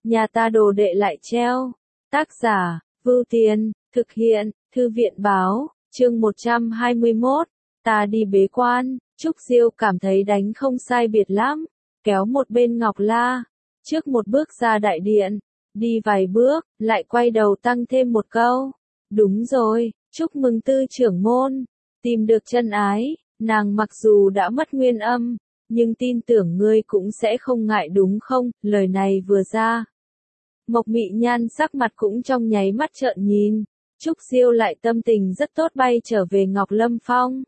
nhà ta đồ đệ lại treo. Tác giả, Vưu Tiền, thực hiện, Thư viện báo, chương 121, ta đi bế quan. Trúc Diêu cảm thấy đánh không sai biệt lắm, kéo một bên Ngọc La, trước một bước ra đại điện, đi vài bước, lại quay đầu tăng thêm một câu. Đúng rồi, chúc mừng Tư trưởng môn, tìm được chân ái, nàng mặc dù đã mất nguyên âm, nhưng tin tưởng ngươi cũng sẽ không ngại đúng không? Lời này vừa ra, Mộc Mị Nhan sắc mặt cũng trong nháy mắt trợn nhìn. Trúc Diêu lại tâm tình rất tốt bay trở về Ngọc Lâm Phong.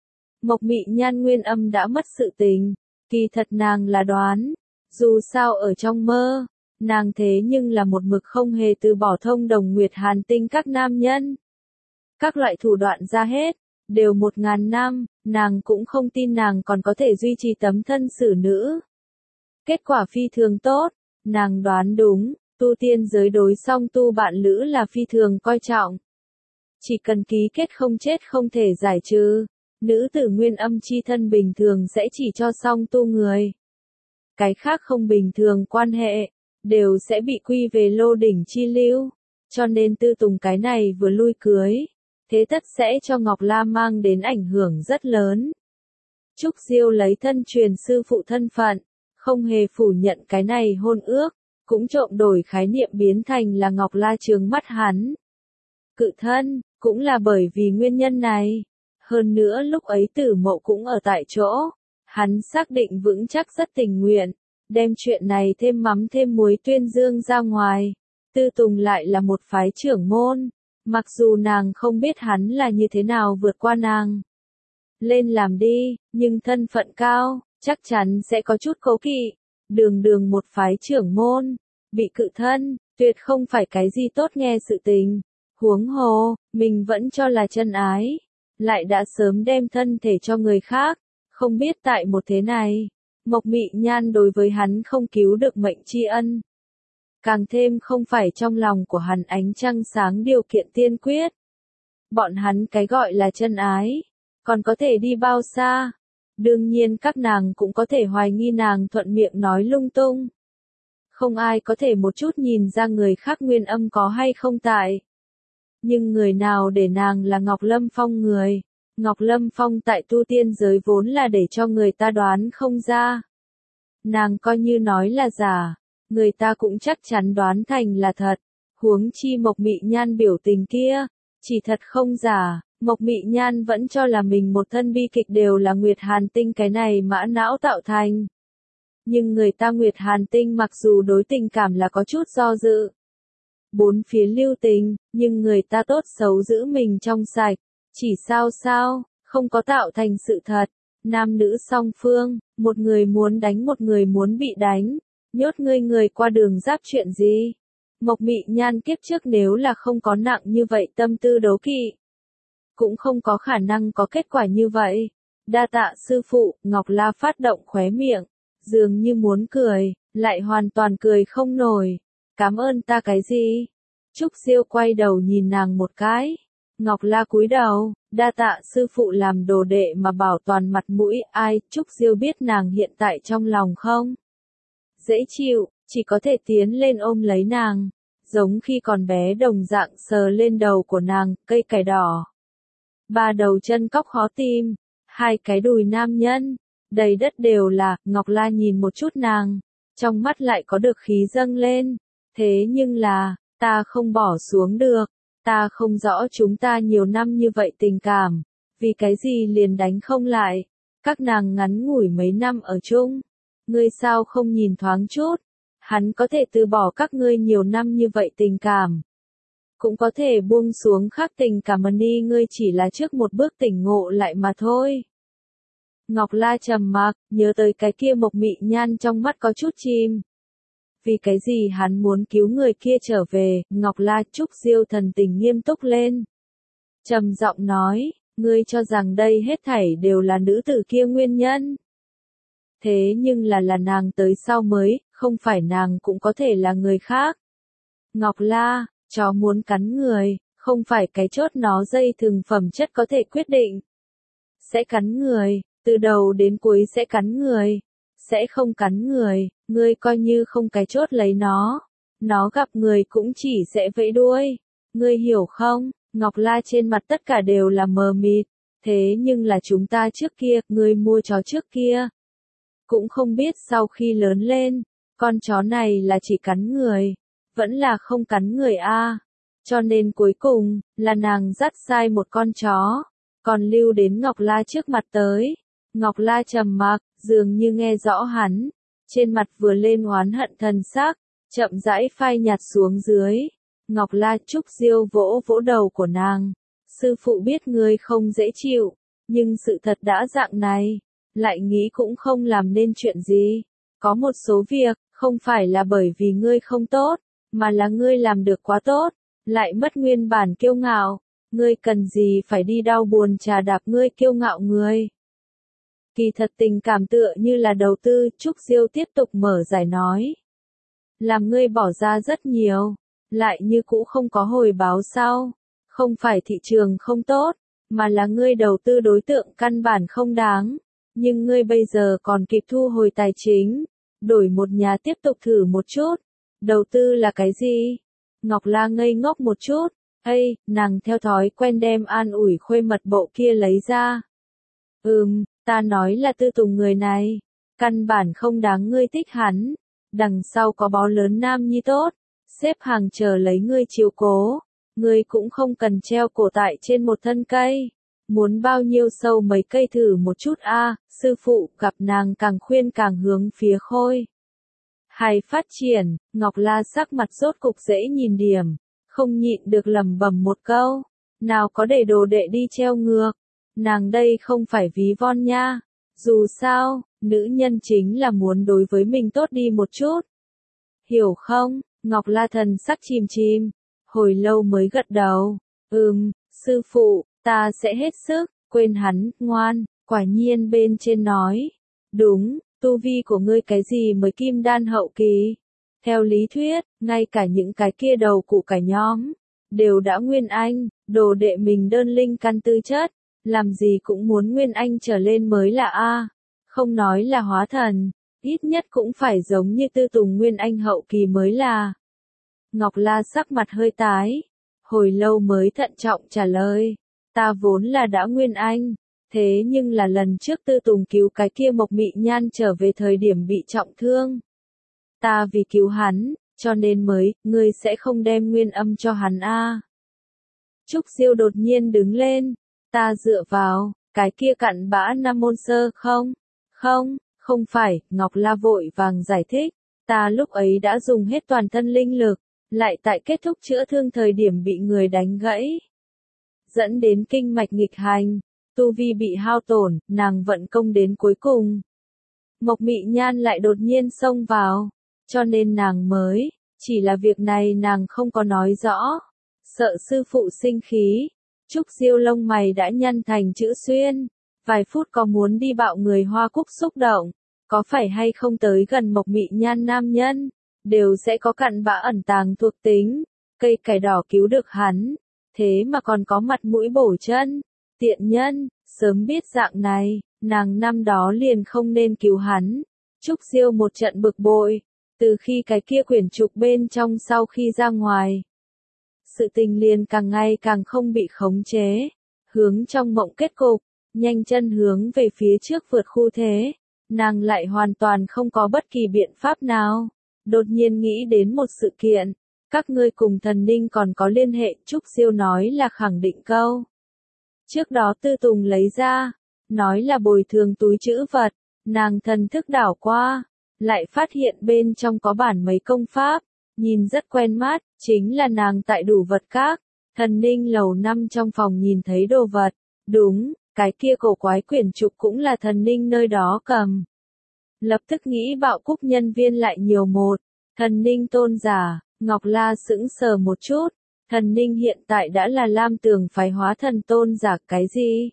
Mộc Mị Nhan nguyên âm đã mất sự tình, kỳ thật nàng là đoán, dù sao ở trong mơ, nàng thế nhưng là một mực không hề từ bỏ thông đồng Nguyệt Hàn Tinh các nam nhân. Các loại thủ đoạn ra hết, đều 1000 năm, nàng cũng không tin nàng còn có thể duy trì tấm thân xử nữ. Kết quả phi thường tốt, nàng đoán đúng, tu tiên giới đối song tu bạn lữ là phi thường coi trọng. Chỉ cần ký kết không chết không thể giải trừ, nữ tử nguyên âm chi thân bình thường sẽ chỉ cho song tu người. Cái khác không bình thường quan hệ, đều sẽ bị quy về lô đỉnh chi lưu, cho nên Tư Tùng cái này vừa lui cưới, thế tất sẽ cho Ngọc La mang đến ảnh hưởng rất lớn. Trúc Diêu lấy thân truyền sư phụ thân phận, không hề phủ nhận cái này hôn ước, cũng trộm đổi khái niệm biến thành là Ngọc La trướng mắt hắn. Cự thân, cũng là bởi vì nguyên nhân này. Hơn nữa lúc ấy Tử Mộ cũng ở tại chỗ, hắn xác định vững chắc rất tình nguyện, đem chuyện này thêm mắm thêm muối tuyên dương ra ngoài. Tư Tùng lại là một phái trưởng môn, mặc dù nàng không biết hắn là như thế nào vượt qua nàng lên làm đi, nhưng thân phận cao, chắc chắn sẽ có chút cố kỵ. Đường một phái trưởng môn, bị cự thân, tuyệt không phải cái gì tốt nghe sự tình. Huống hồ, mình vẫn cho là chân ái, lại đã sớm đem thân thể cho người khác, không biết tại một thế này, Mộc Mị Nhan đối với hắn không cứu được mệnh tri ân. Càng thêm không phải trong lòng của hắn ánh trăng sáng điều kiện tiên quyết. Bọn hắn cái gọi là chân ái, còn có thể đi bao xa? Đương nhiên các nàng cũng có thể hoài nghi nàng thuận miệng nói lung tung. Không ai có thể một chút nhìn ra người khác nguyên âm có hay không tại. Nhưng người nào để nàng là Ngọc Lâm Phong người? Ngọc Lâm Phong tại tu tiên giới vốn là để cho người ta đoán không ra. Nàng coi như nói là giả, người ta cũng chắc chắn đoán thành là thật. Huống chi Mộc Mị Nhan biểu tình kia, chỉ thật không giả. Mộc Mị Nhan vẫn cho là mình một thân bi kịch đều là Nguyệt Hàn Tinh cái này mã não tạo thành. Nhưng người ta Nguyệt Hàn Tinh mặc dù đối tình cảm là có chút do dự, bốn phía lưu tình, nhưng người ta tốt xấu giữ mình trong sạch, chỉ sao, không có tạo thành sự thật. Nam nữ song phương, một người muốn đánh một người muốn bị đánh, nhốt người qua đường giáp chuyện gì? Mộc Mị Nhan kiếp trước nếu là không có nặng như vậy tâm tư đấu kỵ, cũng không có khả năng có kết quả như vậy. Đa tạ sư phụ, Ngọc La phát động khóe miệng, dường như muốn cười, lại hoàn toàn cười không nổi. Cảm ơn ta cái gì? Trúc Diêu quay đầu nhìn nàng một cái. Ngọc La cúi đầu, đa tạ sư phụ làm đồ đệ mà bảo toàn mặt mũi. Ai? Trúc Diêu biết nàng hiện tại trong lòng không dễ chịu, chỉ có thể tiến lên ôm lấy nàng, giống khi còn bé đồng dạng sờ lên đầu của nàng, cây cải đỏ. Ba đầu chân cóc khó tìm, hai cái đùi nam nhân, đầy đất đều là. Ngọc La nhìn một chút nàng, trong mắt lại có được khí dâng lên. Thế nhưng là, ta không bỏ xuống được, ta không rõ chúng ta nhiều năm như vậy tình cảm, vì cái gì liền đánh không lại. Các nàng ngắn ngủi mấy năm ở chung, ngươi sao không nhìn thoáng chút, hắn có thể từ bỏ các ngươi nhiều năm như vậy tình cảm, cũng có thể buông xuống khác tình cảm đi, ngươi chỉ là trước một bước tỉnh ngộ lại mà thôi. Ngọc La trầm mặc, nhớ tới cái kia Mộc Mị Nhan trong mắt có chút chìm. Vì cái gì hắn muốn cứu người kia trở về? Ngọc La. Trúc Diêu thần tình nghiêm túc lên, trầm giọng nói, ngươi cho rằng đây hết thảy đều là nữ tử kia nguyên nhân. Thế nhưng là nàng tới sau mới, không phải nàng cũng có thể là người khác. Ngọc La, chó muốn cắn người, không phải cái chốt nó dây thừng phẩm chất có thể quyết định. Sẽ cắn người, từ đầu đến cuối sẽ cắn người, sẽ không cắn người, ngươi coi như không cái chốt lấy nó. nó gặp người cũng chỉ sẽ vẫy đuôi. Ngươi hiểu không? Ngọc La trên mặt tất cả đều là mờ mịt. Thế nhưng là chúng ta trước kia, ngươi mua chó trước kia. Cũng không biết sau khi lớn lên, con chó này là chỉ cắn người, vẫn là không cắn người a. Cho nên cuối cùng, là nàng dắt sai một con chó, còn lưu đến Ngọc La trước mặt tới. Ngọc La trầm mặc, dường như nghe rõ hắn, trên mặt vừa lên oán hận thần sắc, chậm rãi phai nhạt xuống dưới. Ngọc La Trúc Diêu vỗ vỗ đầu của nàng. Sư phụ biết ngươi không dễ chịu, nhưng sự thật đã dạng này, lại nghĩ cũng không làm nên chuyện gì. Có một số việc, không phải là bởi vì ngươi không tốt, mà là ngươi làm được quá tốt, lại mất nguyên bản kiêu ngạo. Ngươi cần gì phải đi đau buồn trà đạp ngươi kiêu ngạo người. Kỳ thật tình cảm tựa như là đầu tư, Trúc Diêu tiếp tục mở giải nói. Làm ngươi bỏ ra rất nhiều, lại như cũ không có hồi báo sau. Không phải thị trường không tốt, mà là ngươi đầu tư đối tượng căn bản không đáng. Nhưng ngươi bây giờ còn kịp thu hồi tài chính, đổi một nhà tiếp tục thử một chút. Đầu tư là cái gì? Ngọc La ngây ngốc một chút. Ây, nàng theo thói quen đem an ủi khuê mật bộ kia lấy ra. Ta nói là Tư Tùng người này, căn bản không đáng ngươi thích hắn. Đằng sau có bó lớn nam nhi tốt, xếp hàng chờ lấy ngươi chiếu cố. Ngươi cũng không cần treo cổ tại trên một thân cây. Muốn bao nhiêu sâu mấy cây thử một chút a. Sư phụ gặp nàng càng khuyên càng hướng phía khôi. Hay phát triển, Ngọc La sắc mặt rốt cục dễ nhìn điểm, không nhịn được lẩm bẩm một câu. Nào có để đồ đệ đi treo ngược, nàng đây không phải ví von nha. Dù sao, nữ nhân chính là muốn đối với mình tốt đi một chút. Hiểu không? Ngọc La thần sắc chìm chìm, hồi lâu mới gật đầu. Sư phụ, ta sẽ hết sức, quên hắn, ngoan. Quả nhiên bên trên nói. Đúng, tu vi của ngươi cái gì mới kim đan hậu kỳ. Theo lý thuyết, ngay cả những cái kia đầu cụ cả nhóm, đều đã nguyên anh, đồ đệ mình đơn linh căn tư chất, làm gì cũng muốn nguyên anh trở lên mới là A. Không nói là hóa thần, ít nhất cũng phải giống như Tư Tùng nguyên anh hậu kỳ mới là. Ngọc La sắc mặt hơi tái, hồi lâu mới thận trọng trả lời. Ta vốn là đã nguyên anh, thế nhưng là lần trước Tư Tùng cứu cái kia Mộc Mị Nhan trở về thời điểm bị trọng thương. Ta vì cứu hắn, cho nên mới, ngươi sẽ không đem nguyên âm cho hắn a. Trúc Diêu đột nhiên đứng lên, ta dựa vào, cái kia cặn bã Nam Môn Sơ không? Không phải, Ngọc La vội vàng giải thích, ta lúc ấy đã dùng hết toàn thân linh lực, lại tại kết thúc chữa thương thời điểm bị người đánh gãy. Dẫn đến kinh mạch nghịch hành, tu vi bị hao tổn, nàng vận công đến cuối cùng. Mộc Mị Nhan lại đột nhiên xông vào, cho nên nàng mới, chỉ là việc này nàng không có nói rõ. Sợ sư phụ sinh khí, Trúc Diêu lông mày đã nhăn thành chữ xuyên, vài phút có muốn đi bạo người Hoa Cúc xúc động, có phải hay không tới gần Mộc Mị Nhan nam nhân, đều sẽ có cặn bã ẩn tàng thuộc tính, cây cải đỏ cứu được hắn, thế mà còn có mặt mũi bổ chân, tiện nhân, sớm biết dạng này, nàng năm đó liền không nên cứu hắn. Trúc Diêu một trận bực bội, từ khi cái kia quyển trục bên trong sau khi ra ngoài. Sự tình liền càng ngày càng không bị khống chế, hướng trong mộng kết cục, nhanh chân hướng về phía trước vượt khu thế, nàng lại hoàn toàn không có bất kỳ biện pháp nào. Đột nhiên nghĩ đến một sự kiện, các ngươi cùng thần ninh còn có liên hệ, Trúc Diêu nói là khẳng định câu. Trước đó Tư Tùng lấy ra, nói là bồi thường túi trữ vật, nàng thần thức đảo qua, lại phát hiện bên trong có bản mấy công pháp, nhìn rất quen mắt, chính là nàng tại Đủ Vật Các, thần ninh lầu 5 trong phòng nhìn thấy đồ vật, đúng, cái kia cổ quái quyển trục cũng là thần ninh nơi đó cầm. Lập tức nghĩ Bạo Cúc nhân viên lại nhiều một, thần ninh tôn giả, Ngọc La sững sờ một chút, thần ninh hiện tại đã là Lam Tường phái hóa thần tôn giả cái gì?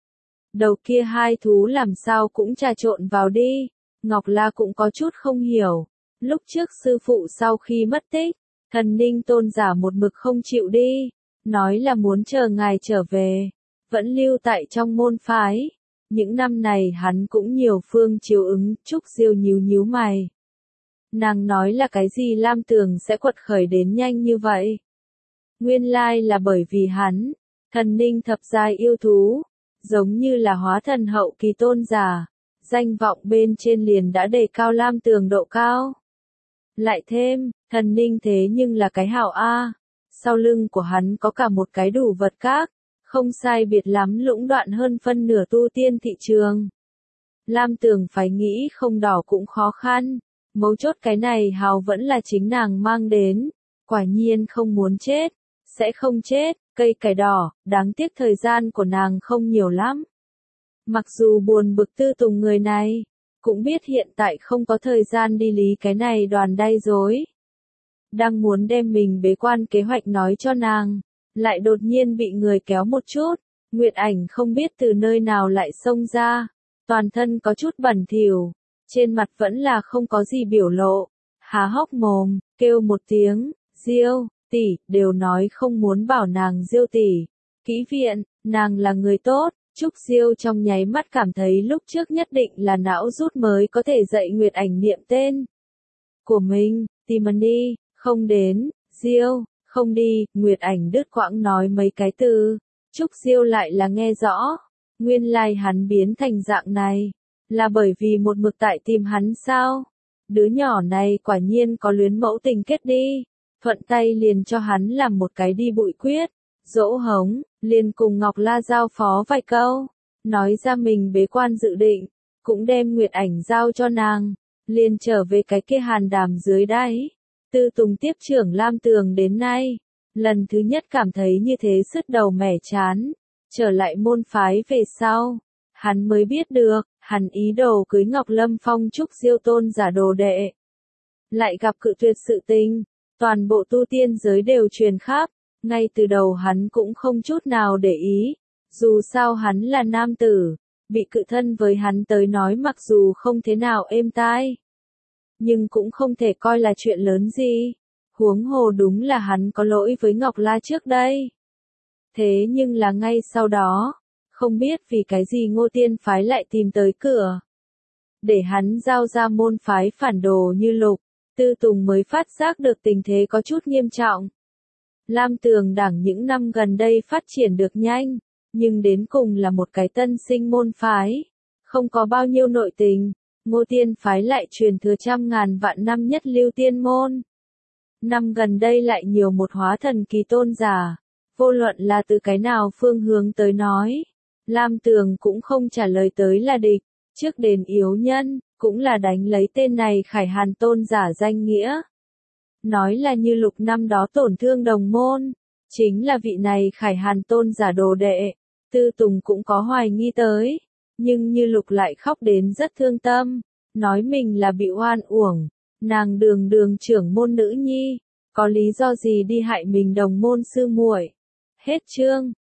Đầu kia hai thú làm sao cũng trà trộn vào đi, Ngọc La cũng có chút không hiểu, lúc trước sư phụ sau khi mất tích, thần ninh tôn giả một mực không chịu đi, nói là muốn chờ ngài trở về, vẫn lưu tại trong môn phái. Những năm này hắn cũng nhiều phương chiếu ứng, Trúc Diêu nhíu nhíu mày. Nàng nói là cái gì Lam Tường sẽ quật khởi đến nhanh như vậy? Nguyên lai là bởi vì hắn, thần ninh thập giai yêu thú, giống như là hóa thần hậu kỳ tôn giả, danh vọng bên trên liền đã đề cao Lam Tường độ cao. Lại thêm, thần ninh thế nhưng là cái hảo A, sau lưng của hắn có cả một cái đủ vật các, không sai biệt lắm lũng đoạn hơn phân nửa tu tiên thị trường. Lam Tường phải nghĩ không đỏ cũng khó khăn, mấu chốt cái này hào vẫn là chính nàng mang đến, quả nhiên không muốn chết, sẽ không chết, cây cải đỏ, đáng tiếc thời gian của nàng không nhiều lắm. Mặc dù buồn bực Tư Tùng người này, cũng biết hiện tại không có thời gian đi lý cái này đoàn đay rối. Đang muốn đem mình bế quan kế hoạch nói cho nàng, lại đột nhiên bị người kéo một chút, Nguyệt Ảnh không biết từ nơi nào lại xông ra, toàn thân có chút bẩn thỉu, trên mặt vẫn là không có gì biểu lộ, há hốc mồm, kêu một tiếng, Diêu tỷ, đều nói không muốn bảo nàng Diêu tỷ. Kỹ viện, nàng là người tốt. Trúc Diêu trong nháy mắt cảm thấy lúc trước nhất định là não rút mới có thể dạy Nguyệt Ảnh niệm tên của mình, Timony, không đến, Diêu, không đi, Nguyệt Ảnh đứt quãng nói mấy cái từ, Trúc Diêu lại là nghe rõ, nguyên lai hắn biến thành dạng này, là bởi vì một mực tại tìm hắn sao? Đứa nhỏ này quả nhiên có luyến mẫu tình kết đi, thuận tay liền cho hắn làm một cái đi bụi quyết. Dỗ hống, liền cùng Ngọc La giao phó vài câu, nói ra mình bế quan dự định, cũng đem Nguyệt Ảnh giao cho nàng, liền trở về cái kia hàn đàm dưới đáy. Tư Tùng tiếp trưởng Lam Tường đến nay, lần thứ nhất cảm thấy như thế sứt đầu mẻ chán, trở lại môn phái về sau, hắn mới biết được, hắn ý đồ cưới Ngọc Lâm Phong Trúc Diêu tôn giả đồ đệ. Lại gặp cự tuyệt sự tình, toàn bộ tu tiên giới đều truyền khắp. Ngay từ đầu hắn cũng không chút nào để ý, dù sao hắn là nam tử, bị cự thân với hắn tới nói mặc dù không thế nào êm tai, nhưng cũng không thể coi là chuyện lớn gì, huống hồ đúng là hắn có lỗi với Ngọc La trước đây. Thế nhưng là ngay sau đó, không biết vì cái gì Ngô Tiên phái lại tìm tới cửa, để hắn giao ra môn phái phản đồ như Lục, Tư Tùng mới phát giác được tình thế có chút nghiêm trọng. Lam Tường đảng những năm gần đây phát triển được nhanh, nhưng đến cùng là một cái tân sinh môn phái, không có bao nhiêu nội tình, Ngô Tiên phái lại truyền thừa trăm ngàn vạn năm nhất lưu tiên môn. Năm gần đây lại nhiều một hóa thần kỳ tôn giả, vô luận là từ cái nào phương hướng tới nói, Lam Tường cũng không trả lời tới là địch, trước đền yếu nhân, cũng là đánh lấy tên này Khải Hàn tôn giả danh nghĩa. Nói là như Lục năm đó tổn thương đồng môn, chính là vị này Khải Hàn tôn giả đồ đệ, Tư Tùng cũng có hoài nghi tới, nhưng như Lục lại khóc đến rất thương tâm, nói mình là bị oan uổng, nàng đường đường trưởng môn nữ nhi, có lý do gì đi hại mình đồng môn sư muội. Hết chương.